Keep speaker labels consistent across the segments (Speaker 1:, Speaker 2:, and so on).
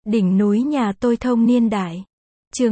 Speaker 1: Đỉnh núi nhà tôi thông niên đại. Chương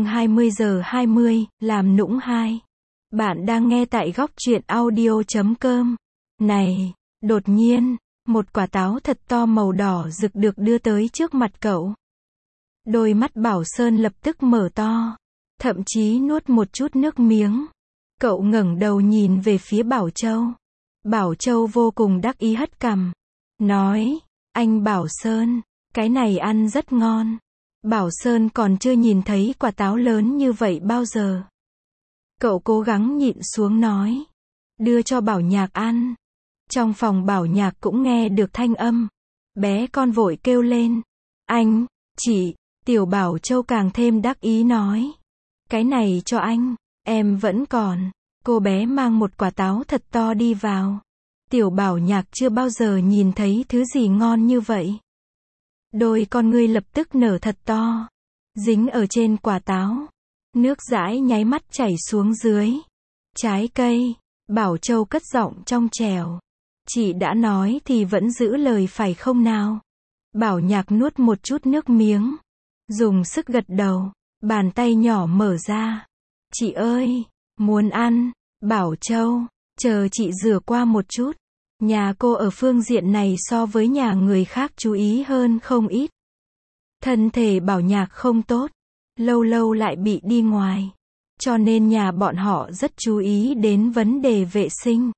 Speaker 1: 20:20, làm nũng 2. Bạn đang nghe tại góc truyện audio.com. Này, đột nhiên, một quả táo thật to màu đỏ rực được đưa tới trước mặt cậu. Đôi mắt Bảo Sơn lập tức mở to, thậm chí nuốt một chút nước miếng. Cậu ngẩng đầu nhìn về phía Bảo Châu. Bảo Châu vô cùng đắc ý hất cằm, nói, anh Bảo Sơn, cái này ăn rất ngon. Bảo Sơn còn chưa nhìn thấy quả táo lớn như vậy bao giờ. Cậu cố gắng nhịn xuống nói, đưa cho Bảo Nhạc ăn. Trong phòng Bảo Nhạc cũng nghe được thanh âm. Bé con vội kêu lên, anh, chị. Tiểu Bảo Châu càng thêm đắc ý nói, cái này cho anh, em vẫn còn. Cô bé mang một quả táo thật to đi vào. Tiểu Bảo Nhạc chưa bao giờ nhìn thấy thứ gì ngon như vậy. Đôi con ngươi lập tức nở thật to, dính ở trên quả táo. Nước dãi nháy mắt chảy xuống dưới. Trái cây, Bảo Châu cất giọng trong trẻo. Chị đã nói thì vẫn giữ lời phải không nào? Bảo Nhạc nuốt một chút nước miếng, dùng sức gật đầu, bàn tay nhỏ mở ra. Chị ơi, muốn ăn. Bảo Châu, chờ chị rửa qua một chút. Nhà cô ở phương diện này so với nhà người khác chú ý hơn không ít. Thân thể Bảo Nhạc không tốt, lâu lâu lại bị đi ngoài, cho nên nhà bọn họ rất chú ý đến vấn đề vệ sinh.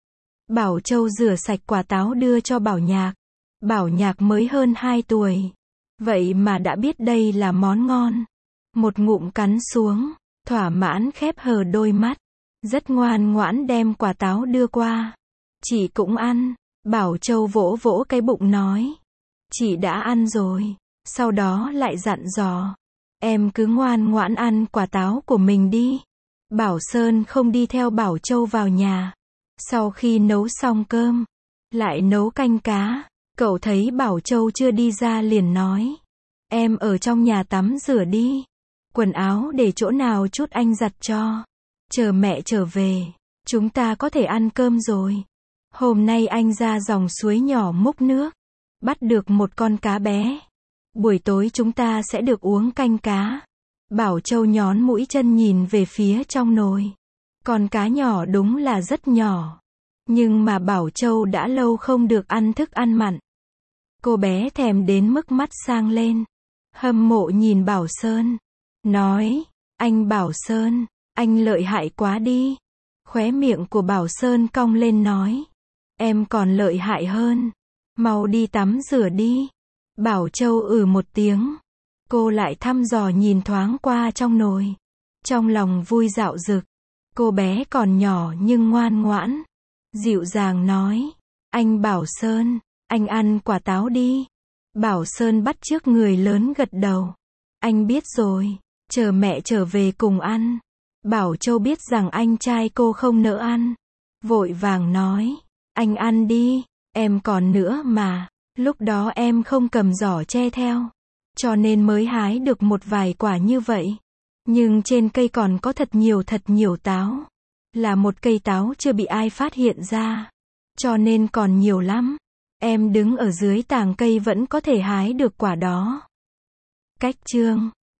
Speaker 1: Bảo Châu rửa sạch quả táo đưa cho Bảo Nhạc. Bảo Nhạc mới hơn 2 tuổi, vậy mà đã biết đây là món ngon. Một ngụm cắn xuống, thỏa mãn khép hờ đôi mắt, rất ngoan ngoãn đem quả táo đưa qua. Chị cũng ăn. Bảo Châu vỗ vỗ cái bụng nói, chị đã ăn rồi. Sau đó lại dặn dò, em cứ ngoan ngoãn ăn quả táo của mình đi. Bảo Sơn không đi theo Bảo Châu vào nhà. Sau khi nấu xong cơm, lại nấu canh cá. Cậu thấy Bảo Châu chưa đi ra liền nói, em ở trong nhà tắm rửa đi. Quần áo để chỗ nào chút anh giặt cho. Chờ mẹ trở về, chúng ta có thể ăn cơm rồi. Hôm nay anh ra dòng suối nhỏ múc nước, bắt được một con cá bé. Buổi tối chúng ta sẽ được uống canh cá. Bảo Châu nhón mũi chân nhìn về phía trong nồi. Con cá nhỏ đúng là rất nhỏ. Nhưng mà Bảo Châu đã lâu không được ăn thức ăn mặn. Cô bé thèm đến mức mắt sang lên. Hâm mộ nhìn Bảo Sơn. Nói, anh Bảo Sơn, anh lợi hại quá đi. Khóe miệng của Bảo Sơn cong lên nói, em còn lợi hại hơn. Mau đi tắm rửa đi. Bảo Châu một tiếng. Cô lại thăm dò nhìn thoáng qua trong nồi. Trong lòng vui dạo dực. Cô bé còn nhỏ nhưng ngoan ngoãn. Dịu dàng nói, anh Bảo Sơn, anh ăn quả táo đi. Bảo Sơn bắt chước người lớn gật đầu. Anh biết rồi, chờ mẹ trở về cùng ăn. Bảo Châu biết rằng anh trai cô không nỡ ăn. Vội vàng nói, anh ăn đi, em còn nữa mà. Lúc đó em không cầm giỏ che theo, cho nên mới hái được một vài quả như vậy. Nhưng trên cây còn có thật nhiều táo. Là một cây táo chưa bị ai phát hiện ra, cho nên còn nhiều lắm. Em đứng ở dưới tàng cây vẫn có thể hái được quả đó. Cách chương